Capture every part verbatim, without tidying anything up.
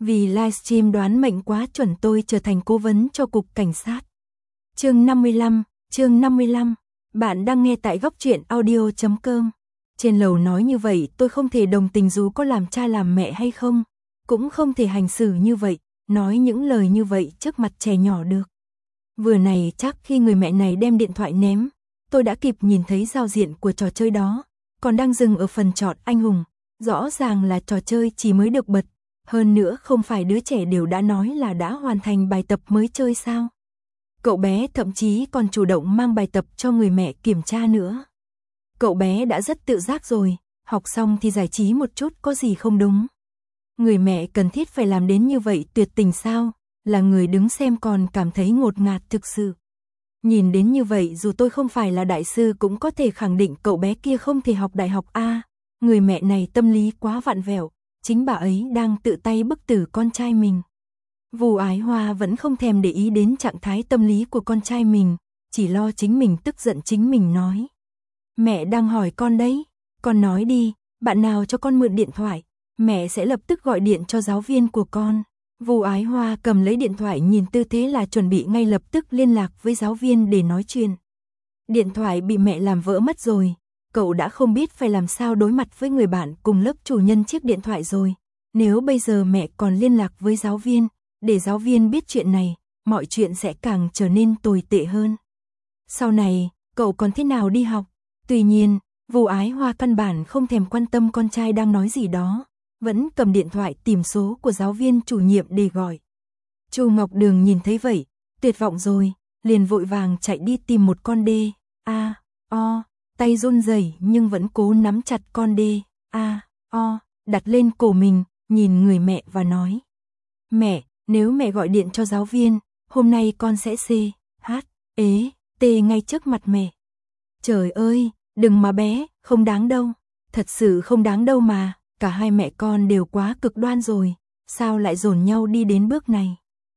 Vì livestream đoán mệnh quá chuẩn tôi trở thành cố vấn cho cục cảnh sát. Chương năm mươi lăm, chương năm mươi lăm. Bạn đang nghe tại góc truyện audio chấm com. Trên lầu nói như vậy tôi không thể đồng tình dù có làm cha làm mẹ hay không. Cũng không thể hành xử như vậy, nói những lời như vậy trước mặt trẻ nhỏ được. Vừa này chắc khi người mẹ này đem điện thoại ném, tôi đã kịp nhìn thấy giao diện của trò chơi đó, còn đang dừng ở phần chọn anh hùng. Rõ ràng là trò chơi chỉ mới được bật. Hơn nữa không phải đứa trẻ đều đã nói là đã hoàn thành bài tập mới chơi sao. Cậu bé thậm chí còn chủ động mang bài tập cho người mẹ kiểm tra nữa. Cậu bé đã rất tự giác rồi, học xong thì giải trí một chút có gì không đúng. Người mẹ cần thiết phải làm đến như vậy tuyệt tình sao, là người đứng xem còn cảm thấy ngột ngạt thực sự. Nhìn đến như vậy dù tôi không phải là đại sư cũng có thể khẳng định cậu bé kia không thể học đại học A, người mẹ này tâm lý quá vặn vẹo. Chính bà ấy đang tự tay bức tử con trai mình. Vu Ái Hoa vẫn không thèm để ý đến trạng thái tâm lý của con trai mình, chỉ lo chính mình tức giận chính mình nói. Mẹ đang hỏi con đấy, con nói đi, bạn nào cho con mượn điện thoại, mẹ sẽ lập tức gọi điện cho giáo viên của con. Vu Ái Hoa cầm lấy điện thoại nhìn tư thế là chuẩn bị ngay lập tức liên lạc với giáo viên để nói chuyện. Điện thoại bị mẹ làm vỡ mất rồi. Cậu đã không biết phải làm sao đối mặt với người bạn cùng lớp chủ nhân chiếc điện thoại rồi. Nếu bây giờ mẹ còn liên lạc với giáo viên, để giáo viên biết chuyện này, mọi chuyện sẽ càng trở nên tồi tệ hơn. Sau này, cậu còn thế nào đi học? Tuy nhiên, Vu Ái Hoa căn bản không thèm quan tâm con trai đang nói gì đó, vẫn cầm điện thoại tìm số của giáo viên chủ nhiệm để gọi. Chu Ngọc Đường nhìn thấy vậy, tuyệt vọng rồi, liền vội vàng chạy đi tìm một con đê, a, o. Tay run rẩy nhưng vẫn cố nắm chặt con đê, a, o, đặt lên cổ mình, nhìn người mẹ và nói. Mẹ, nếu mẹ gọi điện cho giáo viên, hôm nay con sẽ c, h, ế, t ngay trước mặt mẹ. Trời ơi, đừng mà bé, không đáng đâu. Thật sự không đáng đâu mà, cả hai mẹ con đều quá cực đoan rồi, sao lại dồn nhau đi đến bước này.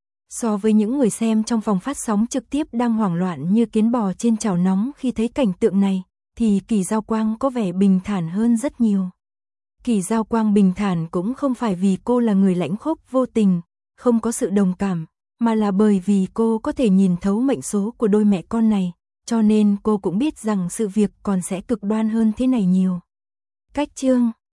So với những người xem trong phòng phát sóng trực tiếp đang hoảng loạn như kiến bò trên chảo nóng khi thấy cảnh tượng này, thì Kỳ Giao Quang có vẻ bình thản hơn rất nhiều. Kỳ Giao Quang bình thản cũng không phải vì cô là người lãnh khốc vô tình, không có sự đồng cảm, mà là bởi vì cô có thể nhìn thấu mệnh số của đôi mẹ con này, cho nên cô cũng biết rằng sự việc còn sẽ cực đoan hơn thế này nhiều. Cách chương